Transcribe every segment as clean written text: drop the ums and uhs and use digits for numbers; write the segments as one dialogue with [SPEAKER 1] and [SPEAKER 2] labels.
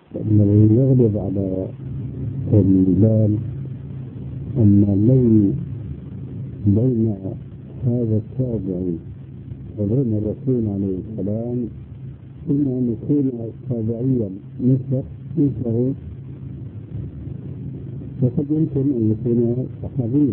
[SPEAKER 1] الذي يغلب على البال أن الذي بين هذا التابعي وبين الرسول عليه السلام إما أن يكون تابعيا مثله وقد يمكن أن يكون صحابيا.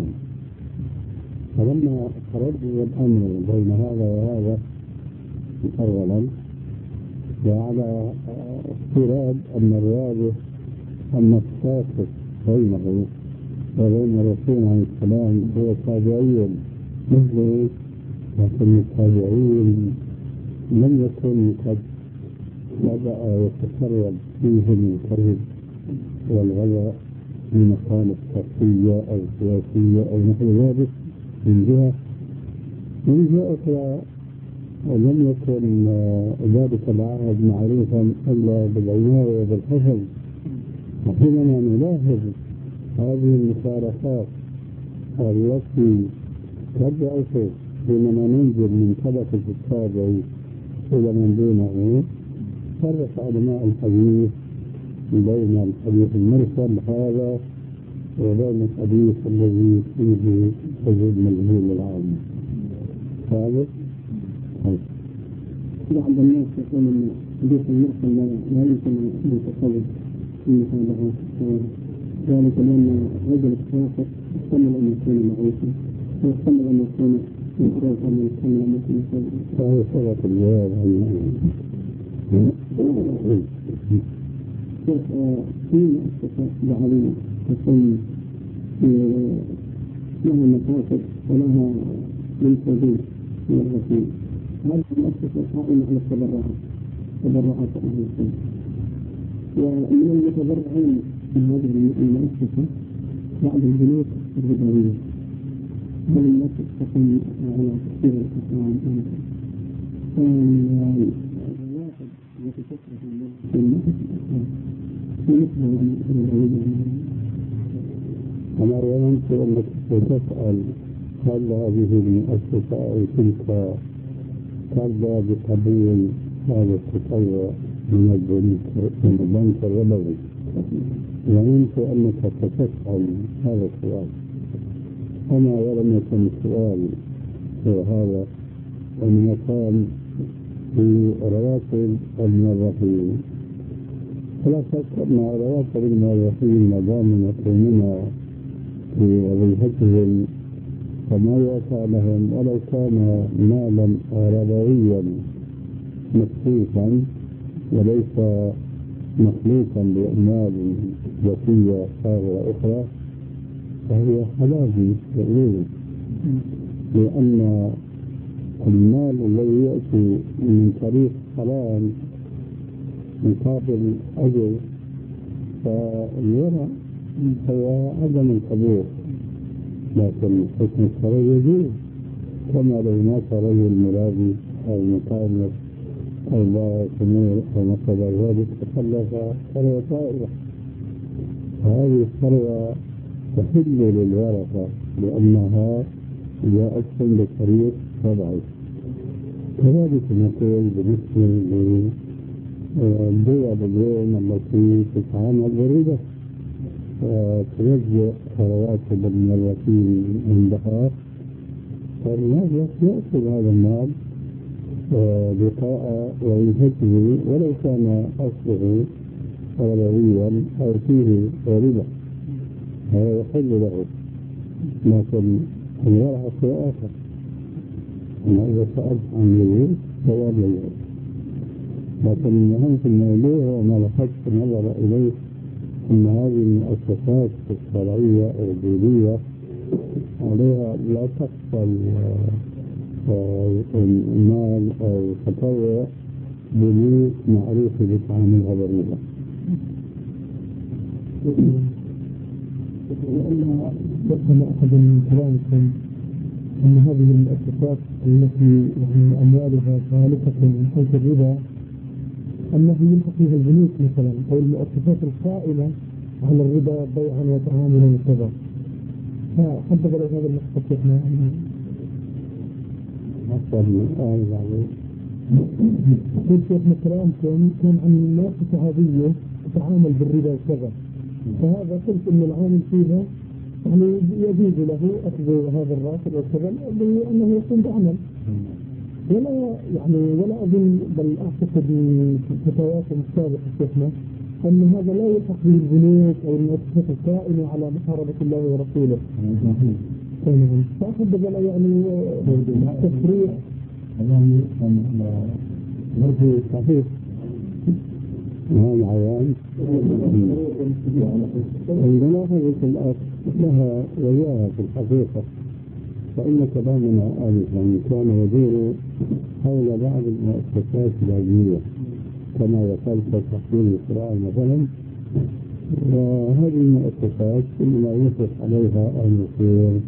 [SPEAKER 1] فلما تردد الأمر بين هذا وهذا أولا، وعلى افتراض أن الواجب أن التاسس بينه وبين الرسول عليه السلام هو تابعي مثله، لكن التابعين لم يكن قد بدأ يتسرب فيهم الكذب والغلاء من مكان الشخصية أو السياسية أو نحو ذلك من جهة أخرى. ولم يكن ذلك العهد معروفا إلا بالعناية وبالحفظ. وحينما نلاحظ هذه المفارقات التي تبعث حينما ننزل من طبقة التابع إلى من دونه، فرق علماء الحديث بين الحديث المرسل هذا وبين الحديث الذي فيه حدود مجهول العام. هذا
[SPEAKER 2] بعض الناس يقول أن الحديث المرسل لا يمكن أن يتصور في هذا، ذلك لأن رجل السافر يحتمل أن يكون معروفا ويحتمل أن يكون مخروفا ويحتمل أن يكون سيئا.
[SPEAKER 1] فهي صورة الجواب
[SPEAKER 2] في مؤسسة دعوية تكون لها مكاتب ولها منتجين من الرسول، هذه المؤسسة قائمة على تبرعات أهل السنة، ومن المتبرعين من هذه المؤسسة بعض البنوك الربوية. هذه المؤسسة تقوم على تكثير الأسعار. فالواحد يتكثر في مثل
[SPEAKER 1] أنا ظننت أنك ستسأل هل هذه المؤسسة أو تلك ترضى بقبول هذا التطوع من البنك الربوي. ظننت أنك ستسأل هذا السؤال، أما ولم يكن السؤال هو هذا، وإنما كان في رواتب الموظفين. فلا شك أن رواتب الموظفين ما دام يقومون في وظيفتهم فما يأتى لهم ولو كان مالا ربويا مخصوصا وليس مخلوقا بأموال ذاتية صاغرة أخرى، فهي حلال تقريبا، لأن المال الذي يأتي من طريق حلال مقابل أجر فالورع هو عدم القبول. لكن حكم الشرع يجوز، كما لو مات رجل مرابي أو مقامر أو ضاعت أمور أو مثل ذلك تخلف ثروة طائرة، هذه الثروة تحل للورثة لأنها جاءتهم بطريق طبعي. كذلك نقول بالنسبة للدول اليوم التي تتعامل بالربا وتوزع رواتب الموظفين عندها، فالناس يأخذ هذا المال بقاء وظيفته ولو كان أصله ربويا أو فيه ربا، هذا يحل له. لكن الورع شيء آخر. أما إذا سألت عن الوجود فهو الوجود، لكن المهم في الموضوع هو ما لفت النظر إليه أن هذه المؤسسات الشرعية أو الدينية عليها لا تقبل المال أو التطوع بدون معروف بتعاملها بالربا.
[SPEAKER 2] وأن كما أخذ من كلامكم أن هذه المؤسسات التي أموالها خالصة من حيث الربا أنه يلحق فيها البنوك مثلا أو المؤسسات القائمة على الربا بيعا وتعاملا وكذا، فحدث له هذا المقصد شيخنا
[SPEAKER 1] مثلا
[SPEAKER 2] كل شيخنا كلامكم كان عن مؤسسة صحابية تتعامل بالربا وكذا، فهذا قلت إن العامل فيها يعني يجوز له أخذ هذا الراتب وكذا لأنه يقوم بعمل، ولا أظن بل أعتقد من فتواتم السابقة شيخنا أن هذا لا يلحق به البنوك أو المؤسسات القائمة على محاربة الله ورسوله. فأحب يعني تصريح
[SPEAKER 1] يعني مرضي صحيح هذا عوام عندنا هذه الأرض لها وياها في الحقيقة، فإن كلامنا آنفا كان يدور حول بعض المؤسسات العلمية كما ذكرت تحصيل القرآن مثلا، وهذه المؤسسات كلما يطلق عليها الخير،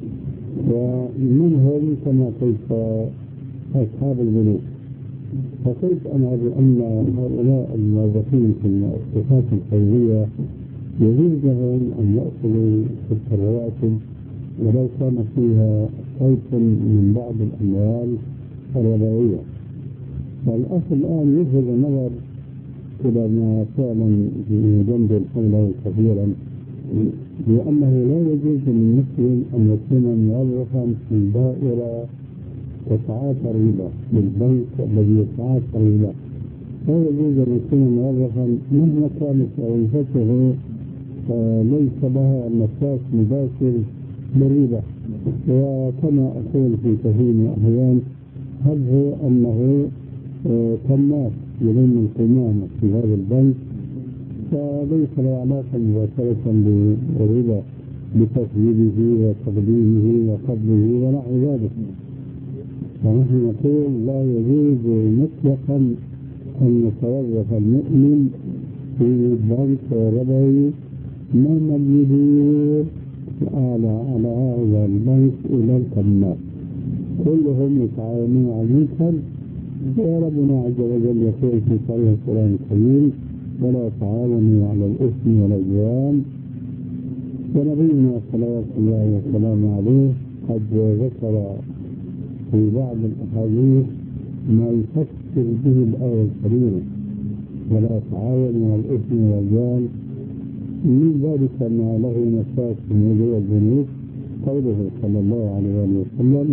[SPEAKER 1] ومنهم كما قلت أصحاب البنوك. فقلت أنا بأن هؤلاء الموظفين في المؤسسات الخيرية يجوز لهم أن يأخذوا تلك الرواتب ولو كان فيها شيء من بعض الأموال الربوية. والأخ الآن يجب النظر إلى ما فعلا يجندل حوله كثيرا، لأنه لا يجوز للمسلم أن يكون موظفا في دائرة يتعاطى الربا بالبنك الذي يتعاطى الربا، لا يجوز أن يكون موظفا مهما كانت وظيفته ليس لها مساس مباشر بالربا. وكما أقول في كثير من الأحيان هل هو أنه كمات يلم القمامة في هذا البنك فليس له علاقة مباشرة بالربا بتسجيله وتقديمه وقبضه ونحو ذلك. فنحن نقول لا يجوز مطلقا أن يتوظف المؤمن في بنك ربوي مهما يدير على هذا البنك إلى الكمات، كلهم يتعاونون على المنكر. وربنا عز وجل يقول في صحيح القرآن الكريم ولا تعاونوا على الإثم والعدوان. ونبينا صلوات الله وسلامه عليه قد ذكر في بعض الأحاديث ما يفسر به الآية الكريمة ولا تعاونوا على الإثم والعدوان، من ذلك ما له مساس من وجوه الذنوب قوله صلى الله عليه وسلم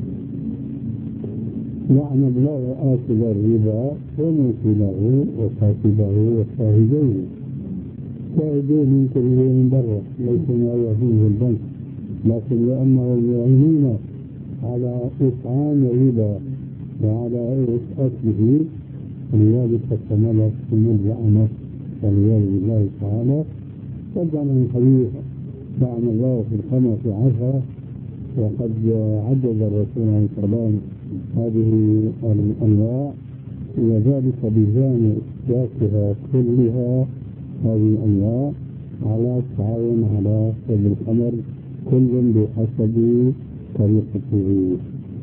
[SPEAKER 1] لعن الله آكل الربا وموكله وكاتبه وشاهديه. شاهديه يمكن هو من برا ليس ما يهديه البنك، لكن لأنهم يعينون على إطعام الربا وعلى أكله ولذلك استمرت من اللعنة والعياذ بالله تعالى. طبعا من حديث لعن الله في الخمر في عشرة، وقد عدد الرسول عليه السلام هذه الأنواع وذلك بجانب إسلافها كلها هذه الأنواع على التعاون على شرب الخمر كل بحسب طريقته.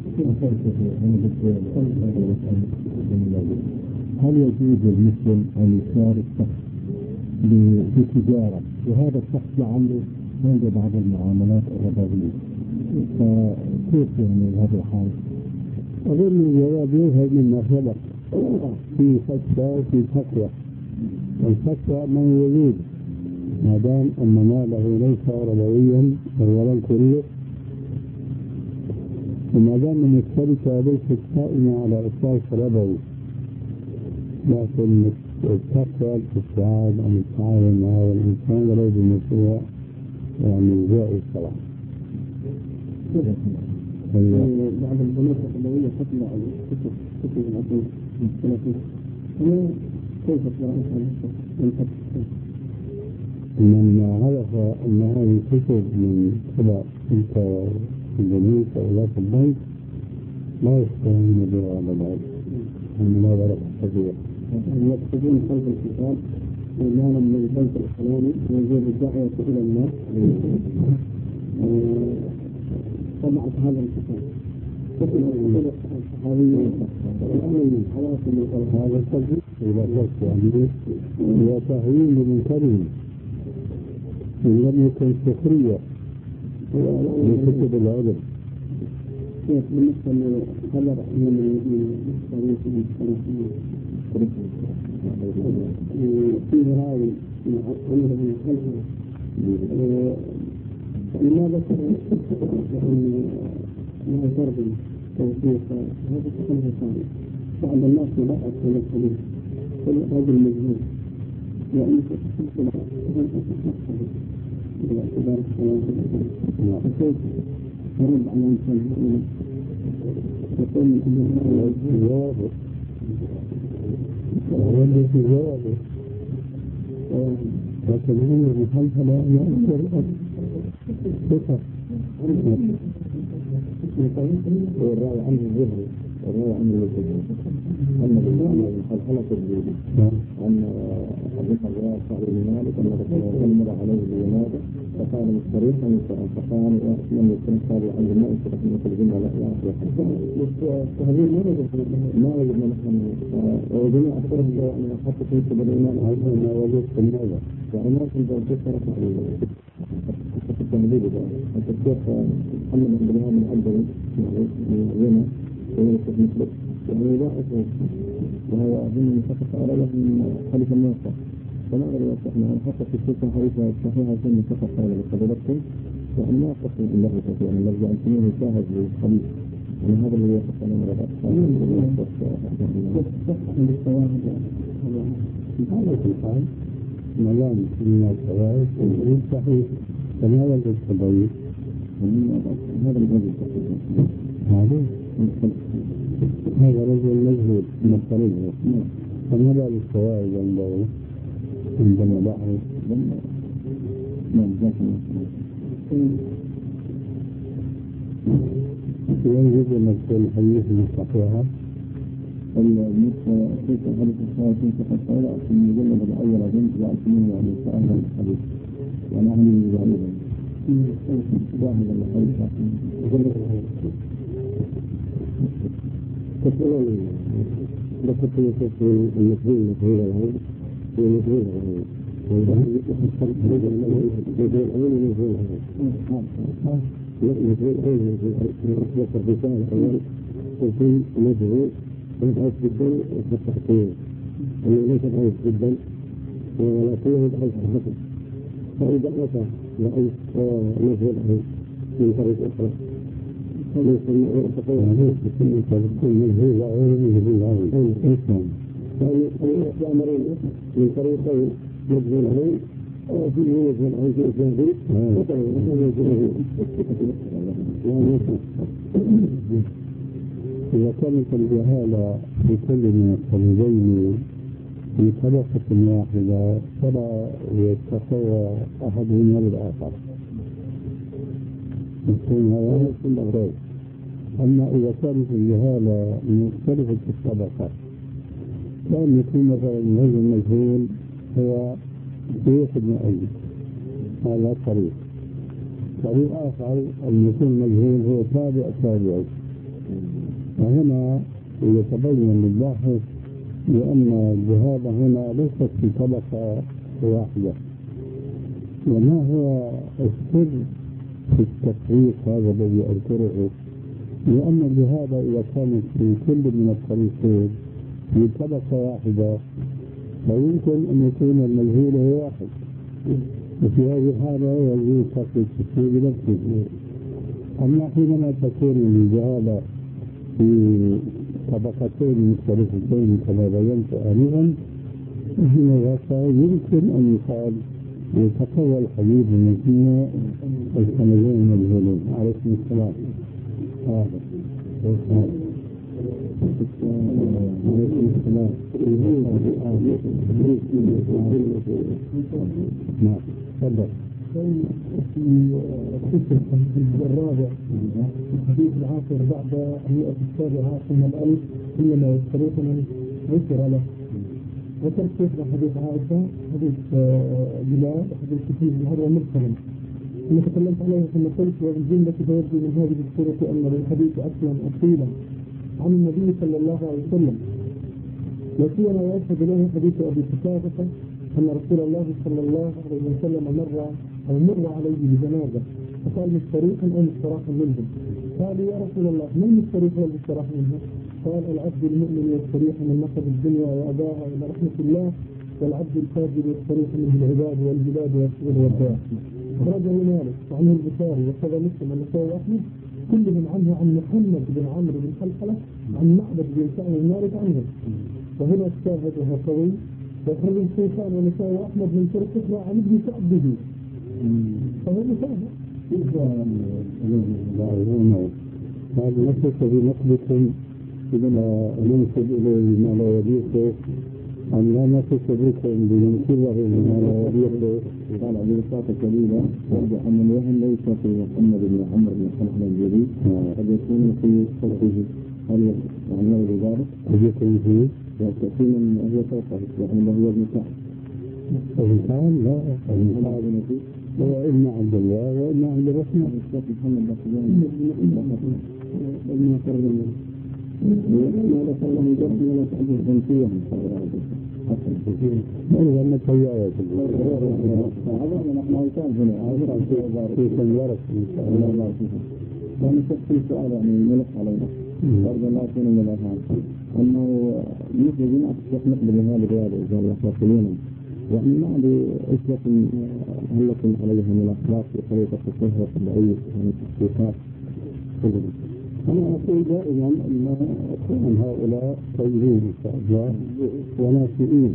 [SPEAKER 1] هل يجوز للمسلم أن يشارك شخص بتجارة وهذا الشخص لعله عنده بعض المعاملات الربوية، فكيف يعني هذا الحال؟ أظن الجواب يظهر مما سبق في فتوى وفي فتوى. الفتوى أنه يجوز ما دام أن ماله ليس ربويا ولا كله، وما دام أن الشركة ليست قائمة على أساس ربوي، لكن التقوى الابتعاد عن التعاون مع هذا الإنسان ولو بمشروع يعني جائز طبعا.
[SPEAKER 2] بعض البنوك الربوية تطلع كتب العقود كيف تطلع
[SPEAKER 1] من عرف أن هذه الكتب من قبل تلك البنوك أو ذات البنك لا يستهين بها على العلم المناظرة الحقيقية.
[SPEAKER 2] يقصدون خلف الكتاب ومالا من البنك الفلاني ويجب الدعوة إلى الناس طبعت هذا الكتاب الصحابية والأمل حواصل
[SPEAKER 1] هذا التجريب إلى ذلك يعني هو تهويل لمنكرهم إن لم يكن سخرية لكتب العلم. بالنسبة لخبر من فيه راوي عمره من خلفه لماذا يعني ما يترجم توثيق هذا خلفه ثاني بعض الناس يضعف من الحديث رجل مجنون يعني تحصل باعتبار الصلاة فكيف يرد على الإنسان يقول أنه واضح والذي في واضح لكن هو المخالفة لا يأثر ثقة والراوي عنه الظهر والراوي عنه الظهر أما بالمعنى المخالفة الجديد أن حديث الرواية صاحب بن مالك أن رسول الله مر عليه بجنازة فقال مستريحا فقال لم يكن صار عند الماء رحمة الجنة لا يعرف التهذيب ما وجدنا نحن وجدنا أكثر من حتى في سبيل الإيمان عندنا ما وجدت النظر يعني ما كنت أتذكر التهذيب التذكير محمد بن بلال من أجل من زنا ويكتب مثله يعني لا أسوه وهو أظن فقط على له من خليفة الناصر فما أدري أصحنا حتى في السلطة حديثة صحيحة سنة فقط قال بقدرتكم وأن لا أقصد الله كثيرا يعني لرجع أن تنيه شاهد للخليف يعني هذا الذي يقصد أنا من الرأس هذا في الحال ملام من الشوائف ويجب صحيح فما يجب التضييق هذا الرجل هذا رجل مجهول من الطريق فما بال الشوائب عندما ضعه يجب أن نقول الحديث المستقيها المدفع كيف حدث الصلاة فقد قال في المجلد الأول أجنت وعلمين يعني سؤال الحديث ونحن مجالبا واحد الحديث تسألون لقد يكون المسلمين في هذا العلم ويمثلون العلم ويحصل هذا العلم يمثل العلم ويمثل العلم يمثل العلم في الرسالة الأول وفي مجهول ضعيف جدا في التحقيق أنه ليس ضعيف جدا ولكنه ضعيف حسن فإذا أتى ضعيف مجهول من طريق أخرى ليس يعتقد بكل مجهول وعلم فإن أمرين من طريقين مجهولين أو فيه مجهول في إسناده إذا كانت الجهالة بكل من الطريقين في طبقة واحدة فلا يتقوى أحدهما بالآخر يكون هذا كل غير. أما إذا كانت الجهالة مختلفة في الطبقة لأن يكون مثلا هذا المجهول هو شيخ ابن أيد هذا طريق آخر أن يكون مجهول هو تابعه وهنا يتبين للباحث لأن الجهالة هنا ليست في طبقة واحدة. وما هو السر في التفريق هذا الذي أذكره؟ لأن الجهالة إذا كانت في كل من الطريقين في طبقة واحدة فيمكن أن يكون المجهول هو واحد وفي هذه الحالة يجوز تفريق الشيء بنفسه. أما حينما تكون الجهالة في طبقتين مختلفتين كما بينت آنفا هنا يمكن أن يقال يتقوى الحديث من فيما السندين المجهولين. عليكم السلام. عليكم السلام. نعم تفضل.
[SPEAKER 2] في الرابع الحديث العاشر بعد 107 من الألف حينما يشترط من ذكر له ذكر كيف حديث عائشة حديث بلال حديث كثير من هذا مرسل أنا تكلمت عليه ثم قلت والجملة تبدو من هذه الصورة أن للحديث أصلا أصيلا عن النبي صلى الله عليه وسلم وسيما يشهد له حديث أبي قتادة أن رسول الله صلى الله عليه وسلم مر عليه بجنازة فقال مستريحا أو مستراحا منهم قالوا يا رسول الله من المستريح والاستراح منه؟ قال العبد المؤمن يستريح من نصب الدنيا وأداها إلى رحمة الله، والعبد الفاجر يستريح منه العباد والبلاد والشغل والداء. أخرجه مالك وعنه البخاري وكذا مسلم والنسائي وأحمد كلهم عنه عن محمد بن عمرو بن خلخلة عن معبد بن سعد بن مالك عنه. وهنا الشاهدها قوي. وأخرج الشيخان والنسائي وأحمد من طرق أخرى عن ابن سعد به. فهو مساهل.
[SPEAKER 1] هذا نفسه في نقبكم إذا ننسب إليه ما لا يليق أن لا نفس بكم بننكره ما لا يليق.
[SPEAKER 3] قال أبي بساط كبيرة يرجع أن الوهم ليس في محمد بن عمرو بن خلخلة الجليل، قد يكون في صوته. هل يعني ذلك؟
[SPEAKER 1] قد يكون فيه
[SPEAKER 3] يكفي من هي صوته يعني له ابن سعد.
[SPEAKER 1] ابن سعد لا ابن سعد هو ابن عبد الله وابن عبد الرحمن.
[SPEAKER 3] محمد ابن فرد ما لا صلى من جسم ولا تعبه جنسيا.
[SPEAKER 1] أيضا أنك هيئة
[SPEAKER 3] هذا نحن أوتان هنا
[SPEAKER 1] في سنورة إن شاء الله.
[SPEAKER 3] كان شخص سؤال يعني ملك علينا أرجو الله يكون من الأفعال أنه يخرجون أشياء نقبل هذه الرياضة إذا الله يقولون يعني ما أدري إيش لكم هل لكم عليها من الأخلاق وطريقة التصوير والطبيعية يعني التصويرات.
[SPEAKER 1] أنا أقول دائما أن هؤلاء طيبين إن شاء الله وناشئين،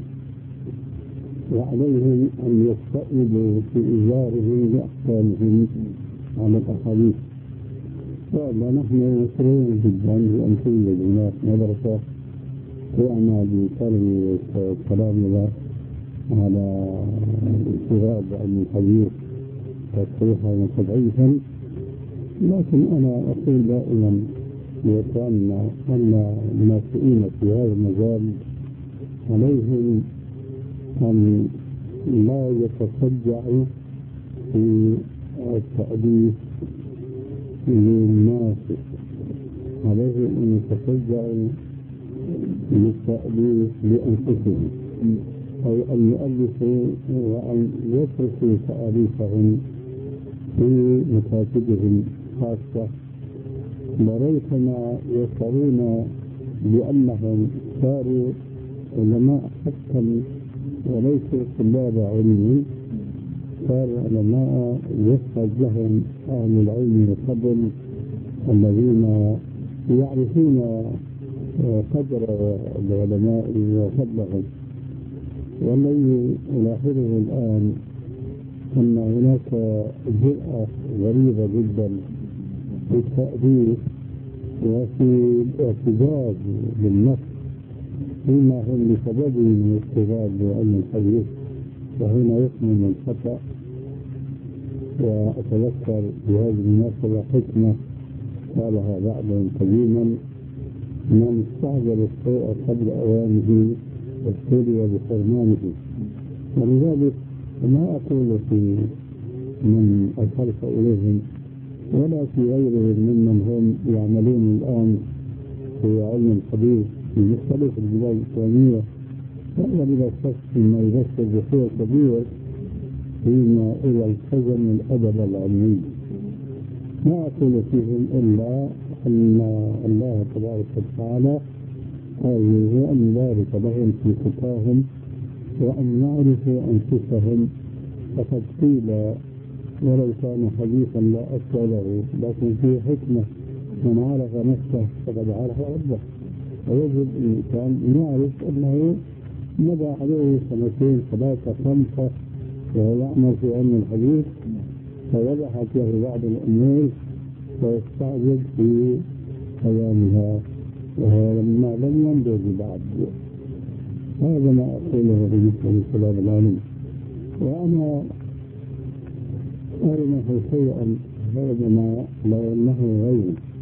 [SPEAKER 1] وعليهم أن يستئذوا في إزارهم لأحكامهم على الأحاديث. وإلا نحن مسرورين جدا بأن توجد هناك مدرسة تعمل بكلام على الاشتغال بعلم الحديث تصحيحا وتضعيفا. لكن أنا أقول دائما لإخواننا أن الناشئين في هذا المجال عليهم أن لا يتشجعوا في التأليف للناس، عليهم أن يتشجعوا للتأليف لأنفسهم، أو أن يؤلفوا وأن يتركوا تأليفهم في مكاتبهم خاصة، لريثما يشعرون بأنهم صاروا علماء حقا وليسوا طلاب علم، صاروا علماء يشهد لهم أهل العلم والفضل الذين يعرفون قدر العلماء وفضلهم. والذي ألاحظه الآن أن هناك جرأة غريبة جدا في التأليف وفي الاعتزاز بالنص فيما هم بسببه من اشتغال بعلم الحديث، وهنا يكمن الخطأ. وأتذكر بهذه المناسبة حكمة قالها بعضهم قديما: من استعجل الشيء قبل أوانه ابتلي بحرمانه. ولذلك ما أقول في من أرسلت إليهم ولا في غيرهم ممن هم يعملون الآن في علم الحديث في مختلف البلاد الإسلامية، فأنا بلا شك ما يبشر بخير كبير فيما إلى التزم الأدب العلمي. ما أقول فيهم إلا أن الله تبارك وتعالى قال أن يبارك لهم في خطاهم وأن يعرفوا أنفسهم. فقد قيل ولو كان حديثا لا أصل له، لكن فيه حكمة: من عرف نفسه فقد عرف ربه. ويجب الإنسان يعرف أنه مضى عليه 2 3 5 وهو يعمل في علم الحديث، فوضحت له بعض الأمور ويستعجل في أيامها وهو لما لم ينضج بعد. هذا ما أقوله بالنسبة للطلاب العلم. وأنا أرمه شيئا ربما لو أنه غير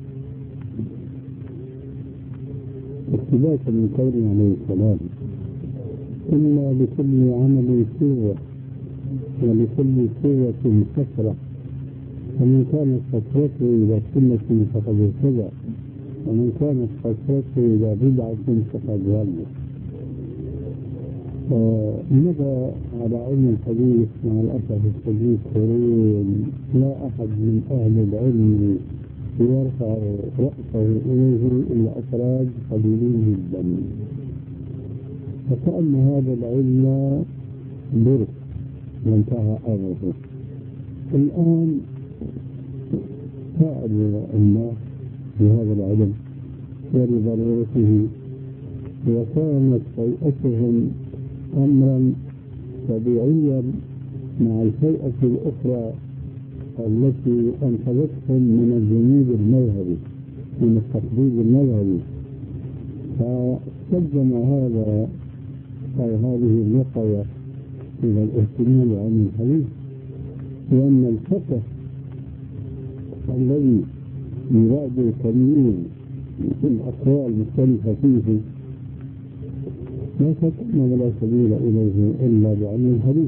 [SPEAKER 1] اقتباسا من قوله عليه السلام: إن لكل عمل سوء ولكل سوءة كثرة، ومن كانت فترته إلى سنة فقد اهتدى، ومن كانت فترته إلى بدعة فقد ضل. مضى على علم الحديث مع الأسف الشديد قرون لا أحد من أهل العلم يرفع رأسه إليه إلى أفراد قليلين جدا، فكأن هذا العلم درس وانتهى أمره. الآن سأل الناس بهذا العلم ولضرورته، وكانت هيئتهم أمرا طبيعيا مع الهيئة الأخرى التي أنقذتهم من الذنوب المذهبي، من التقليد المذهبي. فاستلزم هذا أو هذه الوقية إلى الاهتمام عن الحديث، لأن الفقه الذي يراد التمييز في الأقوال المختلفة فيه لا شك أنه لا سبيل إليه إلا بعلم الحديث،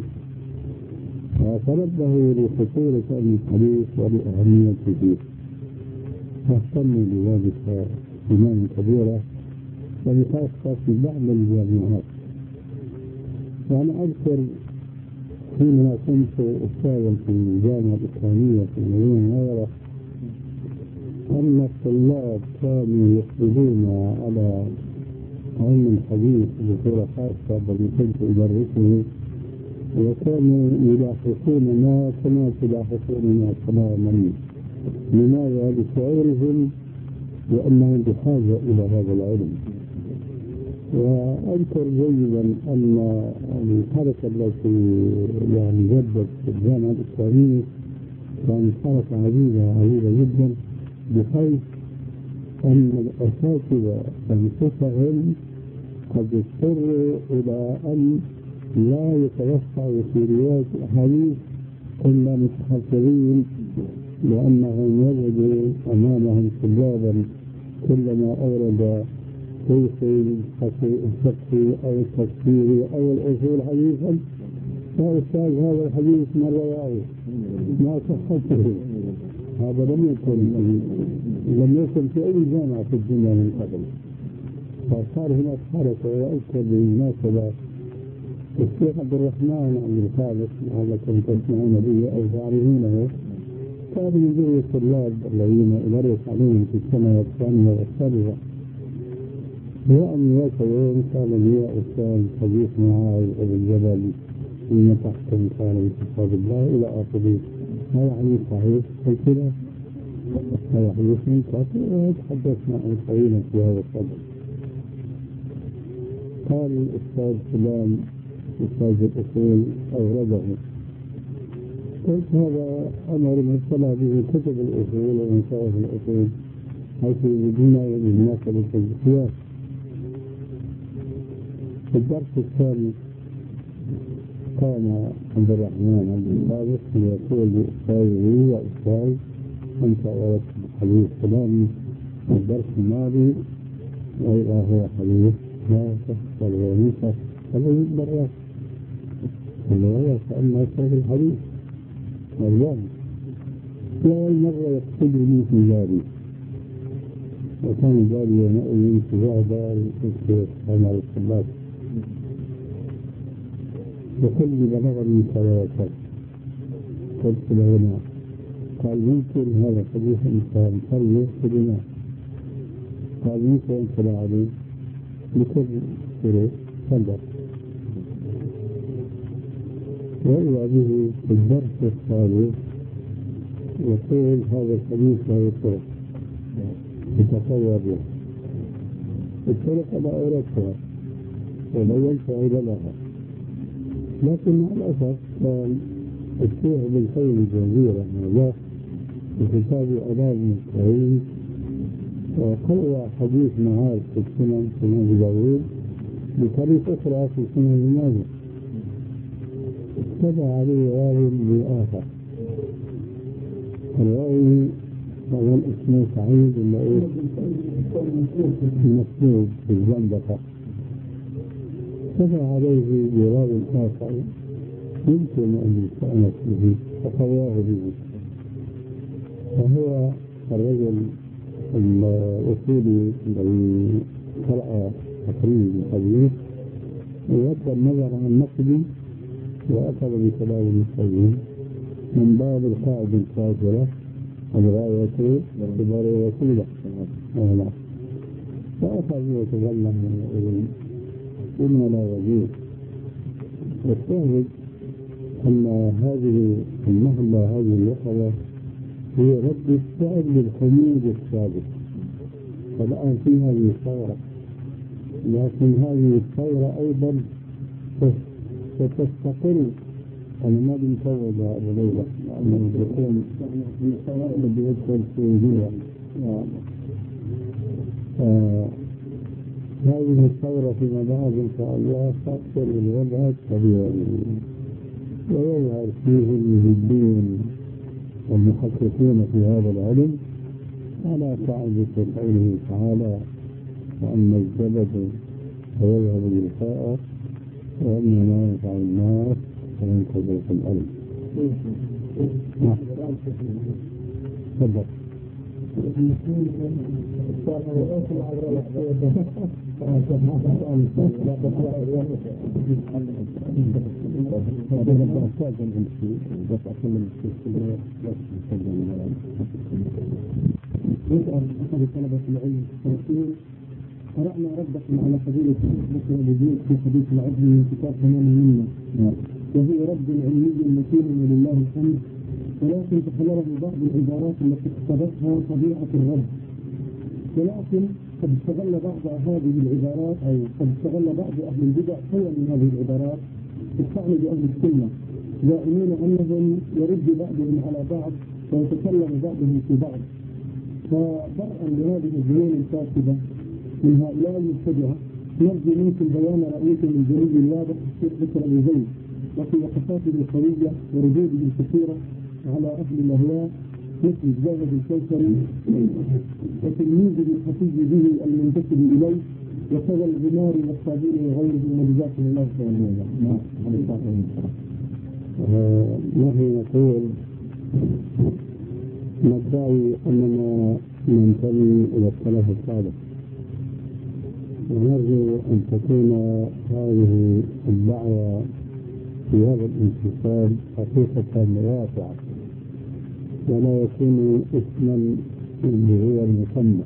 [SPEAKER 1] فنبه لخطورة علم الحديث ولأهميته، فاهتموا بذلك اهتماما كبيرا، وبخاصة في بعض الجامعات. وأنا أذكر حينما كنت أستاذا في الجامعة الإسلامية في المدينة المنورة أن الطلاب كانوا يقبلون على علم الحديث بصورة خاصة، بل كنت أدرسه، وكانوا يلاحقوننا كما تلاحقوننا تماما. لماذا؟ لشعورهم بأنهم بحاجة إلى هذا العلم. وأذكر جيدا أن الحركة التي جدت في الجامعة الإسلامية كانت حركة عديدة جدا، بحيث أن الأساتذة أنفسهم قد اضطروا إلى أن لا يتوسعوا في رواية الأحاديث إلا متحفظين، لأنهم وجدوا أمامهم طلابا كلما أورد في الفقه أو التفسير أو الأصول حديثا، يا أستاذ هذا الحديث من رواه ما صحته. هذا لم يكن في أي جامعة في الدنيا من قبل. فصار هناك حركة. وأذكر بالمناسبة الشيخ عبد الرحمن عبد الخالق لعلكم تسمعون به أو تعرفونه، كان من ذوي الطلاب الذين أدرس عليهم في السنة الثانية والثالثة. وأن ذاك اليوم قال لي يا أستاذ حديث معاذ أبو الجبل إن تحكم كان بكتاب الله إلى آخره، هذا حديث صحيح؟ قلت له هذا حديث منقطع، وتحدثنا عن طويلا في هذا الصدد. قال الأستاذ فلان أستاذ الأصول أورده. قلت هذا أمر مبتلى به كتب الأصول ومنصرف الأصول، حيث يجدون بالمناسبة القياس. في الدرس الثاني قام عبد الرحمن عبد الخالق ليقول لأستاذه يا أستاذ أنت أردت حديث فلان في الدرس الماضي وإذا هو حديث لا تحصل ونصف فلا يقدر يقول فأما أستاذ الحديث والله لا مرة يقصدني في جاري، وكان جاري يومئذ في دار الشيخ عمر الصباح، وكل بلغني ثلاثة. قلت له نعم. قال يمكن هذا حديث إنسان خليه بدنا. قال يمكن أنت لا عليه لكل شروط صدق. وإذا به في الدرس الثالث يقول هذا الحديث له طرق يتصور له. الطرق أنا أردتها ولو فعل لها، لكن مع الأسف كان الشيخ بالخير الجزيرة رحمه الله في كتاب آداب المجتهدين وقوى حديث معاذ في السنن أبي داود بطريقة أخرى في سنن ابن ماجه، اتبع عليه راوي لآخر. الراوي هو اسمه سعيد المسلوب في الزندقة، اتبع عليه براوي آخر يمكن أن يستأنس به فقواه به، فهو الرجل الأصولي الذي قرأ تقريب الحديث ويبقى النظر عن النقد وأخذ بكلام المسلمين من باب القاعدة الفاضلة الغاية بضرورة له. فأخذ يتكلم إن لا يجوز. والشاهد أن هذه المهلة هذه اللحظة هي رد الفعل للحمود السابق. فالآن في هذه الثورة، لكن هذه الثورة أيضا ستستقل. أنا ما بنفوض أبو ليلى لأنه بيكون الثورة بده يدخل في جهة. هذه الثورة فيما بعد إن شاء الله تأثر بالوضع الطبيعي، ويظهر فيه المجدين والمحققين في هذا العلم على قاعدة قوله تعالى: وأما الزبد فيذهب بالفاء وأما ما ينفع الناس فينتظر في الأرض. تفضل.
[SPEAKER 2] يسأل أحد طلبة العلم السلفيين: قرأنا ربكم على فضيلة بكر الوجود في حديث العبد من كتاب تمام المنة، وهو رب علمي متين ولله الحمد، ولكن تخلله بعض العبارات التي اقتضتها طبيعة الرب، ولكن قد استغل بعض هذه العبارات أو قد استغل بعض أهل البدع شيئا من هذه العبارات تستعني بأهل السنة، زائمين أنهم يرد بعضهم على بعض ويتكلم بعضهم في بعض. فبرئا لهذه الظنون الفاسدة من هؤلاء المبتدعة نرجو منكم بيان رأيكم الجلي الواضح في بكر أبي زيد وفي وقفاته القوية وردوده الكثيرة على أهل الأهواء مثل زاهد الكوثري وتلميذه الحفيظ به المنتسب إليه وكذا الغمار والصابين وغيرهم وجزاكم الله خيرا.
[SPEAKER 1] نحن نقول ندعي أننا ننتمي إلى السلف الصالح، ونرجو أن تكون هذه الدعوة في هذا الانتصاب حقيقة رافعة ولا يكون اسما اللي هو المسمى.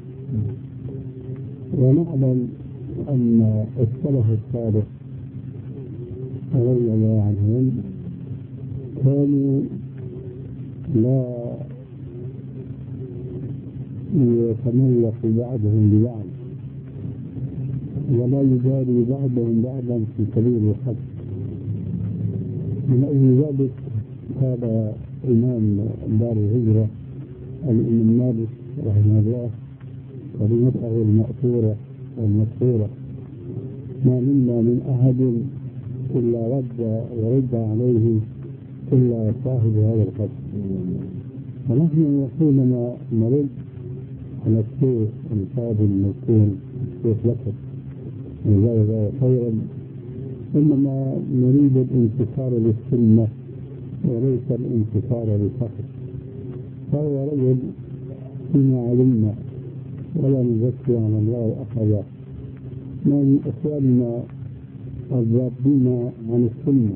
[SPEAKER 1] ونعلم أن السلف الصالح رضي الله عنهم كانوا لا يتملك بعضهم ببعض ولا يجاري بعضهم بعضا في سبيل الحق. من أجل ذلك قال إمام دار الهجرة الإمام مالك رحمه الله كلمته المأثورة والمشهورة: ما منا من أحد إلا ورد عليه إلا صاحب هذا الخط. ونحن حينما نرد على الشيخ الفاضل المسكين الشيخ لقب جزاه الله خيرا إنما نريد الانتصار للسنة وليس الانتصار للفخر. فهو رجل فيما علمنا ولا نزكي على الله أحدا من إخواننا الرابين عن السنة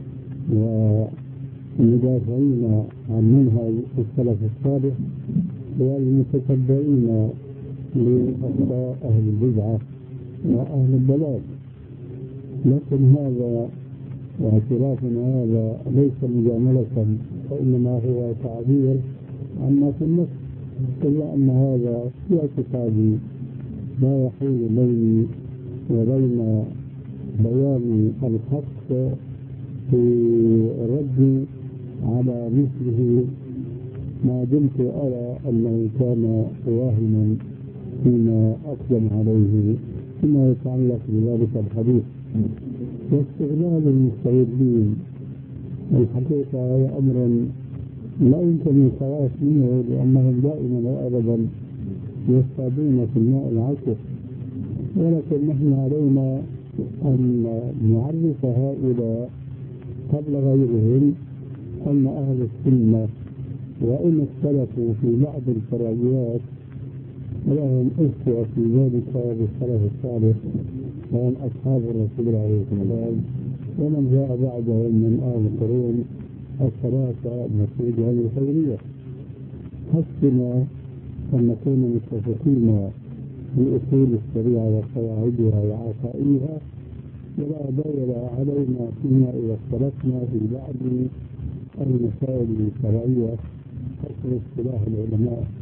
[SPEAKER 1] والمدافعين عن منهج السلف الصالح والمتتبعين لأخطاء أهل البدعة وأهل الضلال. لكن هذا واعترافنا هذا ليس مجاملة، وإنما هو تعبير عما في النفس، إلا أن هذا في اعتقادي لا يحول بيني وبين بيان الحق في الرد على مثله ما دمت أرى أنه كان واهما فيما أقدم عليه فيما يتعلق بذلك الحديث. واستغلال المستغلين الحقيقة هذا أمر لا يمكن الخلاص منه، لأنهم دائما وأبدا يصطادون في الماء العكر. ولكن نحن علينا أن نعرف هؤلاء قبل غيرهم أن أهل السنة وإن اختلفوا في بعض الفرعيات لهم أسوة في ذلك بالسلف الصالح وهم أصحاب الرسول عليه السلام ومن جاء بعدهم من أهل القرون الثلاثة المسؤولية الخيرية. حسنا أن نكون متفقين في أصول الشريعة وقواعدها وعقائدها، ولا ضير علينا فيما إذا اختلفنا في بعض المسائل الشرعية حسب اصطلاح العلماء